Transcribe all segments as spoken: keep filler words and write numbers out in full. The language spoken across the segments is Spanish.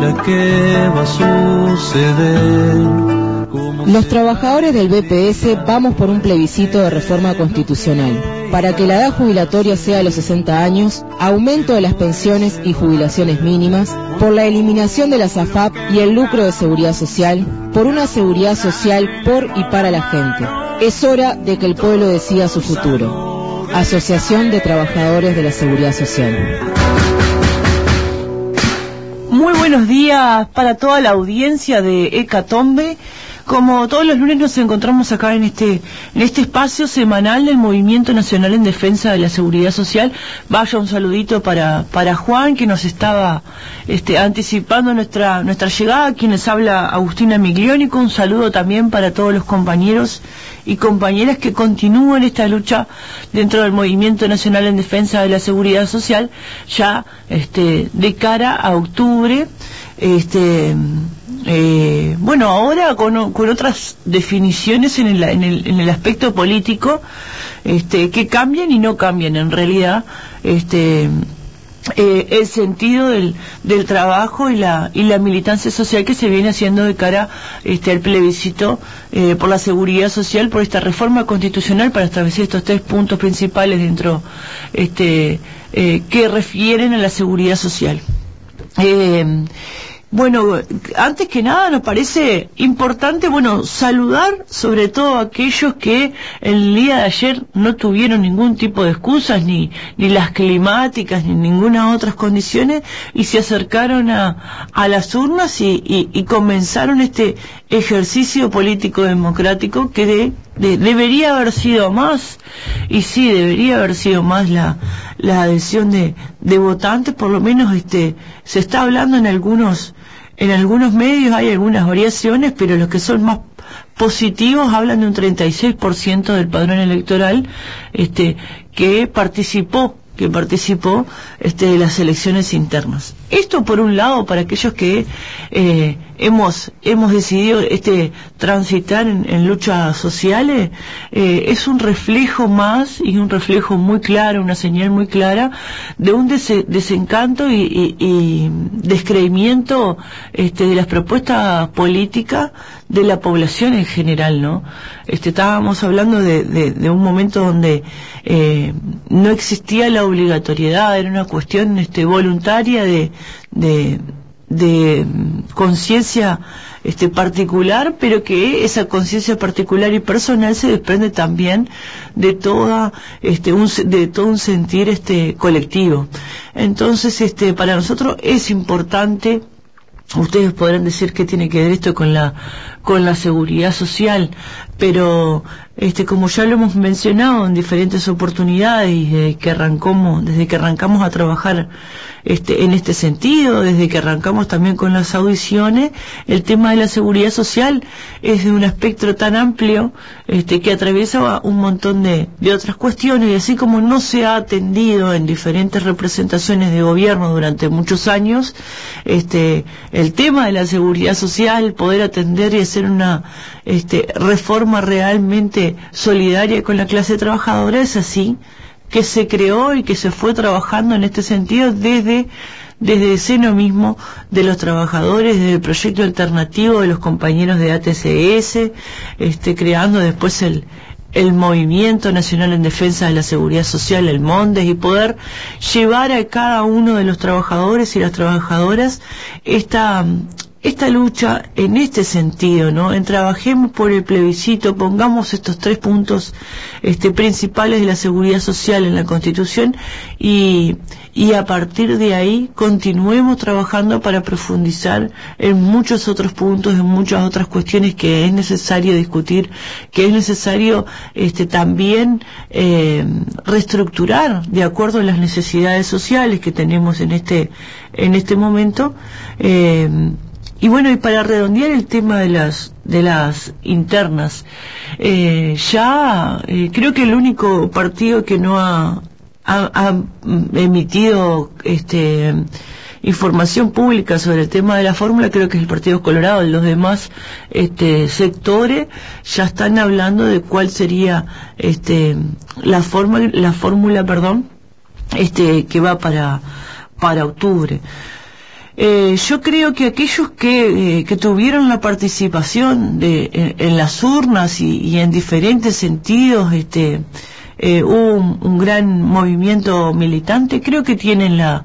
ahora qué va a suceder. Los trabajadores del B P S vamos por un plebiscito de reforma constitucional para que la edad jubilatoria sea a los sesenta años, aumento de las pensiones y jubilaciones mínimas, por la eliminación de la S A F A P y el lucro de seguridad social, por una seguridad social por y para la gente. Es hora de que el pueblo decida su futuro. Asociación de Trabajadores de la Seguridad Social. Muy buenos días para toda la audiencia de Hecatombe. Como todos los lunes nos encontramos acá en este en este espacio semanal del Movimiento Nacional en Defensa de la Seguridad Social. Vaya un saludito para para Juan, que nos estaba este, anticipando nuestra nuestra llegada, quien les habla Agustina Migliónico. Un saludo también para todos los compañeros y compañeras que continúan esta lucha dentro del Movimiento Nacional en Defensa de la Seguridad Social, ya este, de cara a octubre. Este, eh, bueno, ahora con, con otras definiciones en el, en el, en el aspecto político, este, que cambian y no cambian en realidad, este, eh, el sentido del, del trabajo y la, y la militancia social que se viene haciendo de cara este, al plebiscito eh, por la seguridad social, por esta reforma constitucional para establecer estos tres puntos principales dentro, este, eh, que refieren a la seguridad social. Eh, Bueno, antes que nada nos parece importante, bueno, saludar sobre todo a aquellos que el día de ayer no tuvieron ningún tipo de excusas, ni, ni las climáticas, ni ninguna otras condiciones, y se acercaron a, a las urnas y, y, y comenzaron este ejercicio político democrático que de, de, debería haber sido más, y sí, debería haber sido más la, la adhesión de, de votantes. Por lo menos este se está hablando en algunos En algunos medios hay algunas variaciones, pero los que son más positivos hablan de un treinta y seis por ciento del padrón electoral este, que participó, que participó este, de las elecciones internas. Esto por un lado para aquellos que eh, hemos hemos decidido este transitar en, en luchas sociales, eh, es un reflejo más y un reflejo muy claro, una señal muy clara de un des desencanto y, y, y descreimiento este, de las propuestas políticas de la población en general, ¿no? Este, estábamos hablando de, de, de un momento donde eh, no existía la obligatoriedad, era una cuestión este, voluntaria de de, de conciencia este, particular, pero que esa conciencia particular y personal se desprende también de toda este un de todo un sentir este colectivo. Entonces, este para nosotros es importante. Ustedes podrán decir qué tiene que ver esto con la con la seguridad social, pero este como ya lo hemos mencionado en diferentes oportunidades desde que arrancamos desde que arrancamos a trabajar este en este sentido, desde que arrancamos también con las audiciones, el tema de la seguridad social es de un espectro tan amplio este que atraviesa un montón de, de otras cuestiones, y así como no se ha atendido en diferentes representaciones de gobierno durante muchos años este el tema de la seguridad social, poder atender y hacer una este, reforma realmente solidaria con la clase trabajadora, es así que se creó y que se fue trabajando en este sentido desde desde el seno mismo de los trabajadores, desde el proyecto alternativo de los compañeros de A T C S, este, creando después el el Movimiento Nacional en Defensa de la Seguridad Social, el MONDES, y poder llevar a cada uno de los trabajadores y las trabajadoras esta esta lucha en este sentido, ¿no? En trabajemos por el plebiscito, pongamos estos tres puntos este, principales de la seguridad social en la Constitución y, y a partir de ahí continuemos trabajando para profundizar en muchos otros puntos, en muchas otras cuestiones que es necesario discutir, que es necesario este, también eh, reestructurar de acuerdo a las necesidades sociales que tenemos en este, en este momento. Eh, Y bueno, y para redondear el tema de las de las internas, eh, ya eh, creo que el único partido que no ha, ha, ha emitido este información pública sobre el tema de la fórmula, creo que es el Partido Colorado. Los demás este sectores ya están hablando de cuál sería este la fórmula, la fórmula, perdón, este que va para para octubre. Eh, yo creo que aquellos que, eh, que tuvieron la participación de, en, en las urnas y, y en diferentes sentidos, este, eh, hubo un, un gran movimiento militante, creo que tienen la,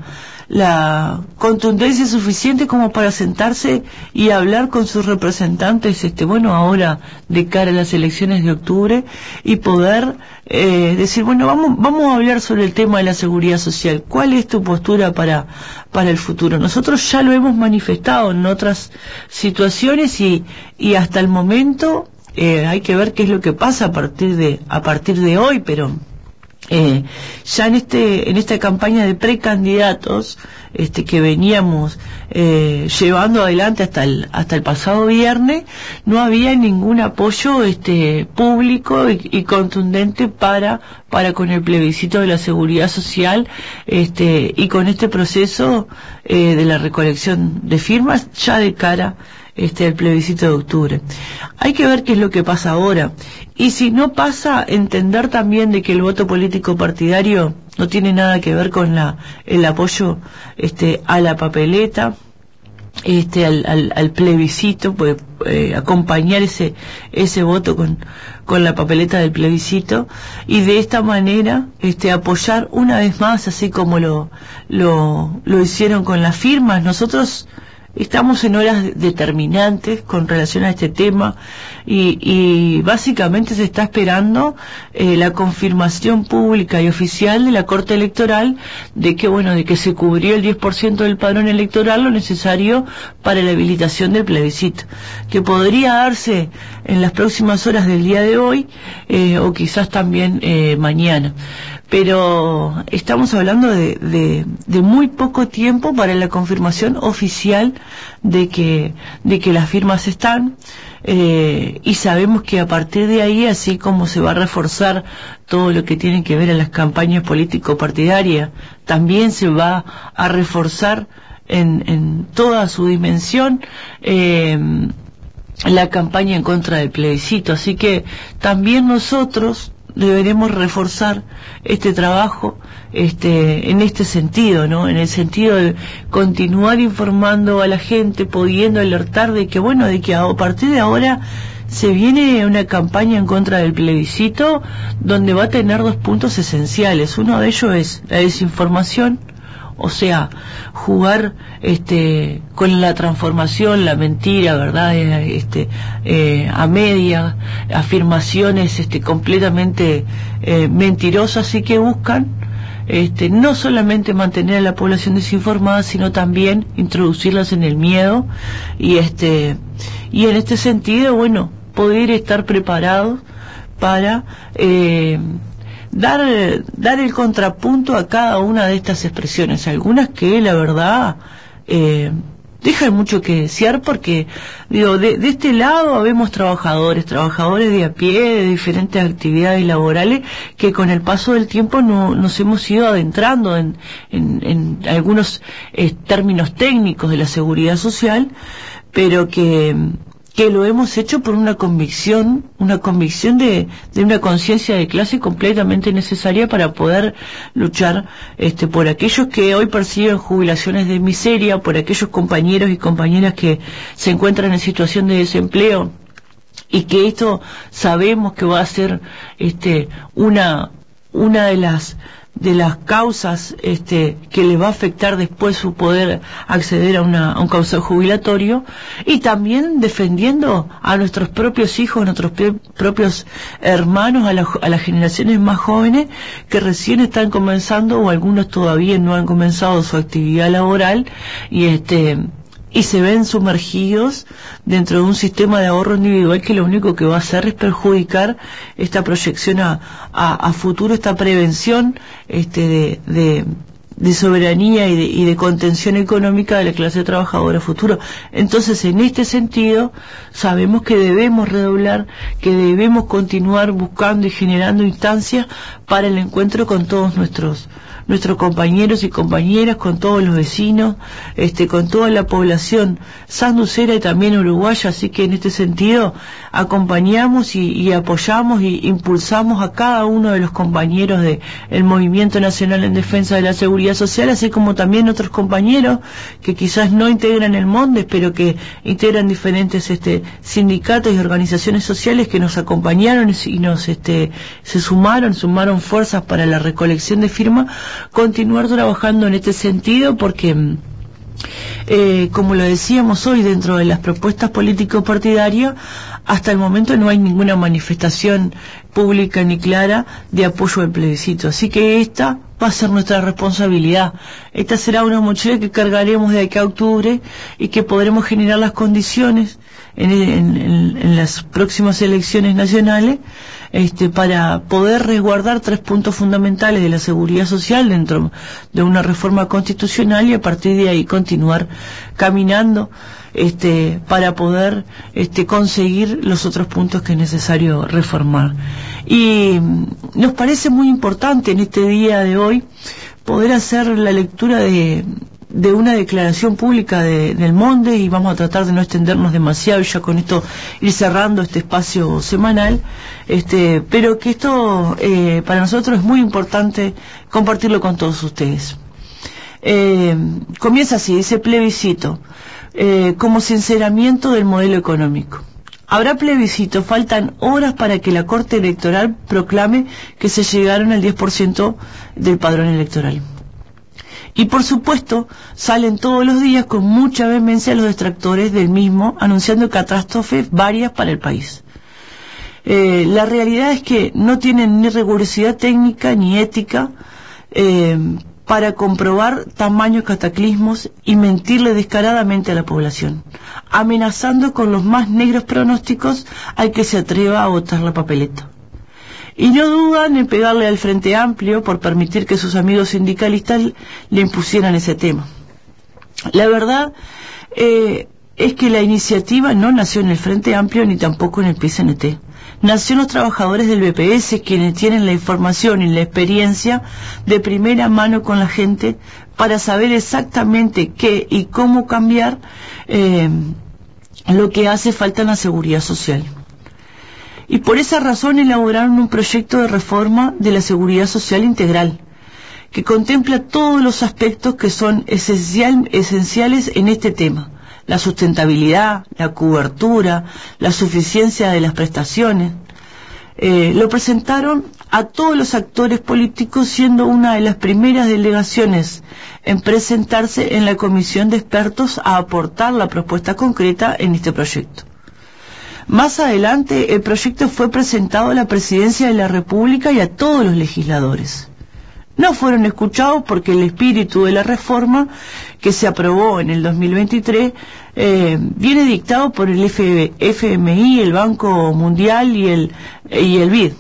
la contundencia suficiente como para sentarse y hablar con sus representantes, este, bueno, ahora de cara a las elecciones de octubre, y poder eh, decir, bueno, vamos, vamos a hablar sobre el tema de la seguridad social. ¿Cuál es tu postura para, para el futuro? Nosotros ya lo hemos manifestado en otras situaciones y, y hasta el momento eh, hay que ver qué es lo que pasa a partir de, a partir de hoy, pero Eh, ya en este en esta campaña de precandidatos este que veníamos eh, llevando adelante hasta el hasta el pasado viernes, no había ningún apoyo este público y, y contundente para para con el plebiscito de la seguridad social, este y con este proceso eh, de la recolección de firmas ya de cara este el plebiscito de octubre. Hay que ver qué es lo que pasa ahora, y si no pasa, entender también de que el voto político partidario no tiene nada que ver con la el apoyo este a la papeleta, este al, al, al plebiscito, pues eh, acompañar ese ese voto con con la papeleta del plebiscito, y de esta manera este apoyar una vez más, así como lo lo lo hicieron con las firmas. Nosotros estamos en horas determinantes con relación a este tema y, y básicamente se está esperando eh, la confirmación pública y oficial de la Corte Electoral de que, bueno, de que se cubrió el diez por ciento del padrón electoral, lo necesario para la habilitación del plebiscito, que podría darse en las próximas horas del día de hoy eh, o quizás también eh, mañana. Pero estamos hablando de, de, de muy poco tiempo para la confirmación oficial de que, de que las firmas están, eh, y sabemos que a partir de ahí, así como se va a reforzar todo lo que tiene que ver a las campañas político-partidarias, también se va a reforzar en, en toda su dimensión eh, la campaña en contra del plebiscito. Así que también nosotros deberemos reforzar este trabajo este en este sentido, ¿no? En el sentido de continuar informando a la gente, pudiendo alertar de que, bueno, de que a partir de ahora se viene una campaña en contra del plebiscito donde va a tener dos puntos esenciales. Uno de ellos es la desinformación, o sea, jugar este con la transformación, la mentira, verdad, este eh, a media, afirmaciones este completamente eh, mentirosas, y que buscan este no solamente mantener a la población desinformada, sino también introducirlas en el miedo, y este y en este sentido, bueno, poder estar preparados para eh, dar dar el contrapunto a cada una de estas expresiones, algunas que la verdad eh, dejan mucho que desear, porque digo, de, de este lado habemos trabajadores, trabajadores de a pie, de diferentes actividades laborales, que con el paso del tiempo no, nos hemos ido adentrando en, en, en algunos eh, términos técnicos de la seguridad social, pero que que lo hemos hecho por una convicción, una convicción de, de una conciencia de clase completamente necesaria para poder luchar este por aquellos que hoy perciben jubilaciones de miseria, por aquellos compañeros y compañeras que se encuentran en situación de desempleo, y que esto sabemos que va a ser este una una de las de las causas este que le va a afectar después su poder acceder a una a un causal jubilatorio, y también defendiendo a nuestros propios hijos, a nuestros propios hermanos, a, la, a las generaciones más jóvenes que recién están comenzando, o algunos todavía no han comenzado su actividad laboral, y este y se ven sumergidos dentro de un sistema de ahorro individual que lo único que va a hacer es perjudicar esta proyección a, a, a futuro, esta prevención este de, de, de soberanía y de, y de contención económica de la clase trabajadora a futuro. Entonces, en este sentido, sabemos que debemos redoblar, que debemos continuar buscando y generando instancias para el encuentro con todos nuestros nuestros compañeros y compañeras, con todos los vecinos, este, con toda la población sanducera y también uruguaya. Así que en este sentido acompañamos y, y apoyamos y impulsamos a cada uno de los compañeros del Movimiento Nacional en Defensa de la Seguridad Social, así como también otros compañeros que quizás no integran el MONDES, pero que integran diferentes este, sindicatos y organizaciones sociales que nos acompañaron y nos este, se sumaron, sumaron fuerzas para la recolección de firmas. Continuar trabajando en este sentido porque, eh, como lo decíamos hoy, dentro de las propuestas político-partidarias, hasta el momento no hay ninguna manifestación pública ni clara de apoyo al plebiscito. Así que esta va a ser nuestra responsabilidad. Esta será una mochila que cargaremos de aquí a octubre y que podremos generar las condiciones en, en, en, en las próximas elecciones nacionales este, para poder resguardar tres puntos fundamentales de la seguridad social dentro de una reforma constitucional y a partir de ahí continuar caminando este, para poder este, conseguir los otros puntos que es necesario reformar. Y nos parece muy importante en este día de hoy poder hacer la lectura de de una declaración pública de, del MONDES, y vamos a tratar de no extendernos demasiado y ya con esto ir cerrando este espacio semanal, este, pero que esto eh, para nosotros es muy importante compartirlo con todos ustedes. Eh, comienza así, dice plebiscito, eh, como sinceramiento del modelo económico. Habrá plebiscito, faltan horas para que la Corte Electoral proclame que se llegaron al diez por ciento del padrón electoral. Y por supuesto, salen todos los días con mucha vehemencia los detractores del mismo, anunciando catástrofes varias para el país. Eh, la realidad es que no tienen ni rigurosidad técnica ni ética eh, para comprobar tamaños cataclismos y mentirle descaradamente a la población, amenazando con los más negros pronósticos al que se atreva a botar la papeleta. Y no dudan en pegarle al Frente Amplio por permitir que sus amigos sindicalistas le impusieran ese tema. La verdad eh, es que la iniciativa no nació en el Frente Amplio ni tampoco en el P C N T. Nació en los trabajadores del B P S, quienes tienen la información y la experiencia de primera mano con la gente para saber exactamente qué y cómo cambiar eh, lo que hace falta en la seguridad social. Y por esa razón elaboraron un proyecto de reforma de la seguridad social integral, que contempla todos los aspectos que son esencial, esenciales en este tema: la sustentabilidad, la cobertura, la suficiencia de las prestaciones. Eh, lo presentaron a todos los actores políticos, siendo una de las primeras delegaciones en presentarse en la comisión de expertos a aportar la propuesta concreta en este proyecto. Más adelante, el proyecto fue presentado a la Presidencia de la República y a todos los legisladores. No fueron escuchados porque el espíritu de la reforma que se aprobó en el dos mil veintitrés eh, viene dictado por el F M I, el Banco Mundial y el, y el B I D.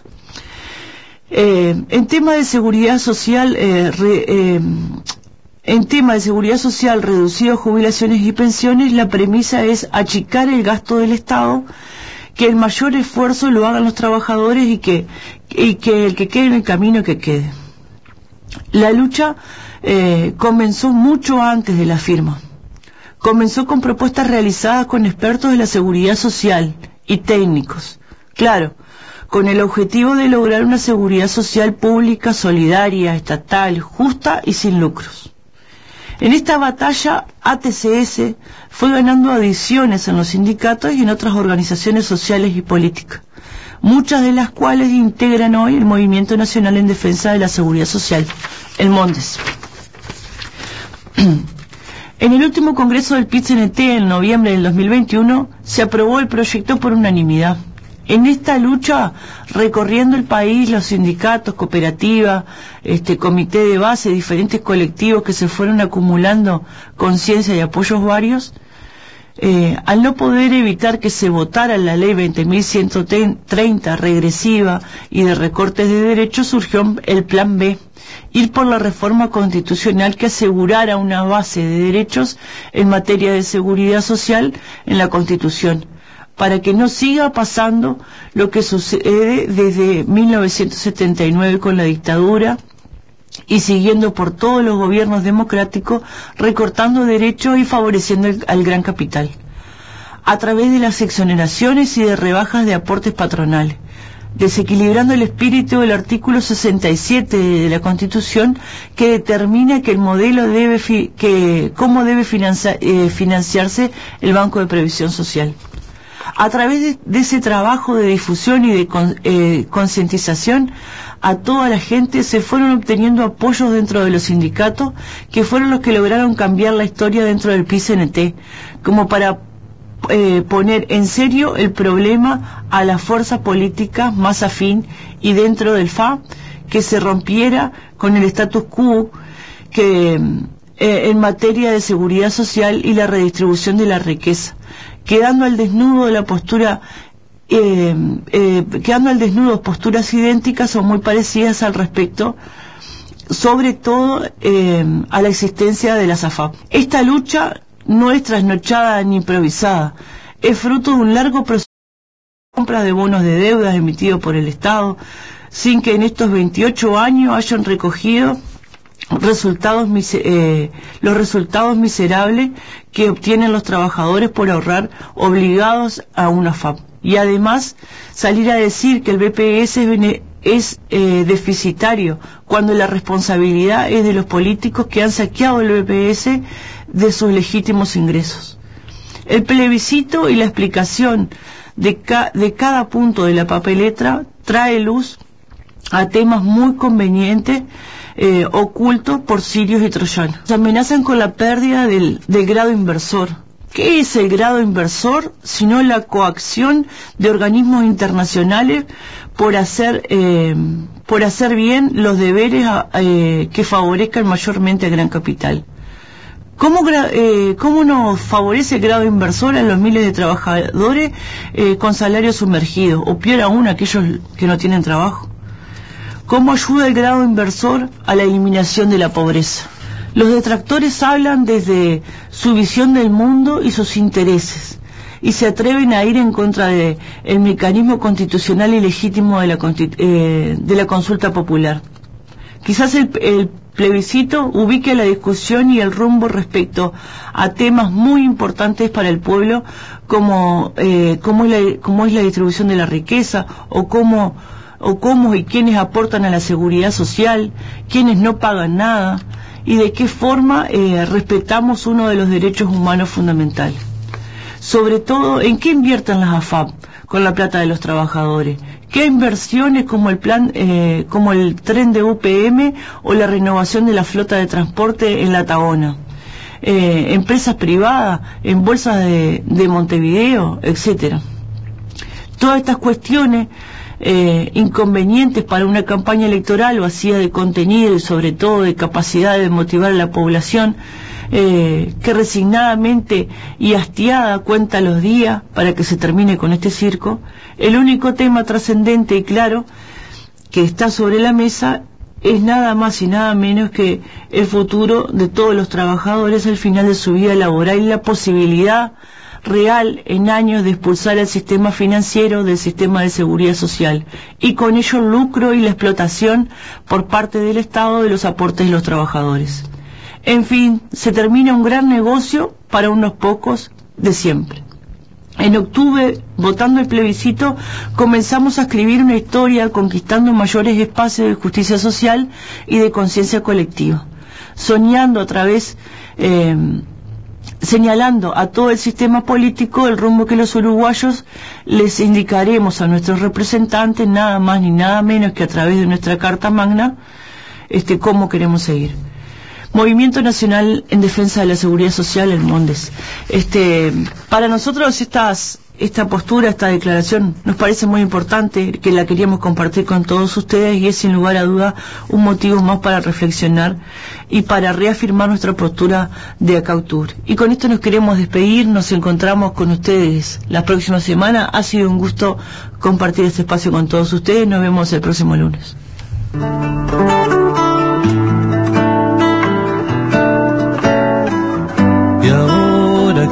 Eh, en tema de seguridad social, eh, re, eh, En tema de seguridad social, reducido jubilaciones y pensiones, la premisa es achicar el gasto del Estado, que el mayor esfuerzo lo hagan los trabajadores y que, y que el que quede en el camino que quede. La lucha eh, comenzó mucho antes de la firma. Comenzó con propuestas realizadas con expertos de la seguridad social y técnicos. Claro, con el objetivo de lograr una seguridad social pública, solidaria, estatal, justa y sin lucros. En esta batalla, A T C S fue ganando adiciones en los sindicatos y en otras organizaciones sociales y políticas, muchas de las cuales integran hoy el Movimiento Nacional en Defensa de la Seguridad Social, el MONDES. En el último congreso del P I T C N T, en noviembre del dos mil veintiuno, se aprobó el proyecto por unanimidad. En esta lucha, recorriendo el país, los sindicatos, cooperativas, este comité de base, diferentes colectivos que se fueron acumulando conciencia y apoyos varios, eh, al no poder evitar que se votara la ley veinte mil ciento treinta regresiva y de recortes de derechos, surgió el plan B, ir por la reforma constitucional que asegurara una base de derechos en materia de seguridad social en la Constitución, para que no siga pasando lo que sucede desde mil novecientos setenta y nueve con la dictadura y siguiendo por todos los gobiernos democráticos, recortando derechos y favoreciendo el, al gran capital, a través de las exoneraciones y de rebajas de aportes patronales, desequilibrando el espíritu del artículo sesenta y siete de la Constitución, que determina que el modelo debe fi, que cómo debe financia, eh, financiarse el Banco de Previsión Social. A través de, de ese trabajo de difusión y de con, eh, concientización a toda la gente, se fueron obteniendo apoyos dentro de los sindicatos, que fueron los que lograron cambiar la historia dentro del P I C N T, como para eh, poner en serio el problema a la fuerza política más afín, y dentro del F A que se rompiera con el status quo que eh, en materia de seguridad social y la redistribución de la riqueza, quedando al desnudo la postura eh, eh, quedando al desnudo posturas idénticas o muy parecidas al respecto, sobre todo eh, a la existencia de las A F A P. Esta lucha no es trasnochada ni improvisada, es fruto de un largo proceso de compra de bonos de deudas emitidos por el Estado, sin que en estos veintiocho años hayan recogido resultados eh, los resultados miserables que obtienen los trabajadores por ahorrar obligados a una F A P. Y además salir a decir que el B P S es, es eh, deficitario, cuando la responsabilidad es de los políticos que han saqueado el B P S de sus legítimos ingresos. El plebiscito y la explicación de, ca de cada punto de la papeleta trae luz a temas muy convenientes, eh, ocultos por sirios y troyanos. Se amenazan con la pérdida del, del grado inversor. ¿Qué es el grado inversor sino la coacción de organismos internacionales por hacer eh, por hacer bien los deberes eh, que favorezcan mayormente al gran capital? ¿Cómo, eh, ¿Cómo nos favorece el grado inversor a los miles de trabajadores eh, con salarios sumergidos, o peor aún aquellos que no tienen trabajo? ¿Cómo ayuda el grado inversor a la eliminación de la pobreza? Los detractores hablan desde su visión del mundo y sus intereses, y se atreven a ir en contra de el mecanismo constitucional y legítimo de la, eh, de la consulta popular. Quizás el, el plebiscito ubique la discusión y el rumbo respecto a temas muy importantes para el pueblo, como, eh, como, es, la, como es la distribución de la riqueza, o cómo, o cómo y quiénes aportan a la seguridad social, quiénes no pagan nada, y de qué forma eh, respetamos uno de los derechos humanos fundamentales. Sobre todo, ¿en qué invierten las A F A P con la plata de los trabajadores? ¿Qué inversiones como el plan, eh, como el tren de U P M o la renovación de la flota de transporte en la Tabona? Eh, empresas privadas, en bolsas de, de Montevideo, etcétera. Todas estas cuestiones eh, inconvenientes para una campaña electoral vacía de contenido y sobre todo de capacidad de motivar a la población, eh, que resignadamente y hastiada cuenta los días para que se termine con este circo. El único tema trascendente y claro que está sobre la mesa es nada más y nada menos que el futuro de todos los trabajadores al final de su vida laboral y la posibilidad real en años de expulsar el sistema financiero del sistema de seguridad social, y con ello el lucro y la explotación por parte del Estado de los aportes de los trabajadores. En fin, se termina un gran negocio para unos pocos de siempre. En octubre, votando el plebiscito, comenzamos a escribir una historia conquistando mayores espacios de justicia social y de conciencia colectiva, soñando a través eh, señalando a todo el sistema político el rumbo que los uruguayos les indicaremos a nuestros representantes, nada más ni nada menos que a través de nuestra Carta Magna, este, cómo queremos seguir. Movimiento Nacional en Defensa de la Seguridad Social, el MONDES. Este, para nosotros estas, esta postura, esta declaración, nos parece muy importante, que la queríamos compartir con todos ustedes, y es sin lugar a duda un motivo más para reflexionar y para reafirmar nuestra postura de acá a octubre. Y con esto nos queremos despedir, nos encontramos con ustedes la próxima semana. Ha sido un gusto compartir este espacio con todos ustedes, nos vemos el próximo lunes.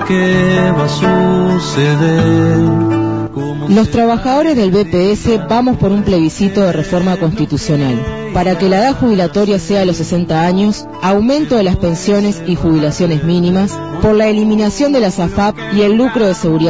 qué va a suceder. Los trabajadores del B P S vamos por un plebiscito de reforma constitucional para que la edad jubilatoria sea a los sesenta años, aumento de las pensiones y jubilaciones mínimas, por la eliminación de las A F A P y el lucro de seguridad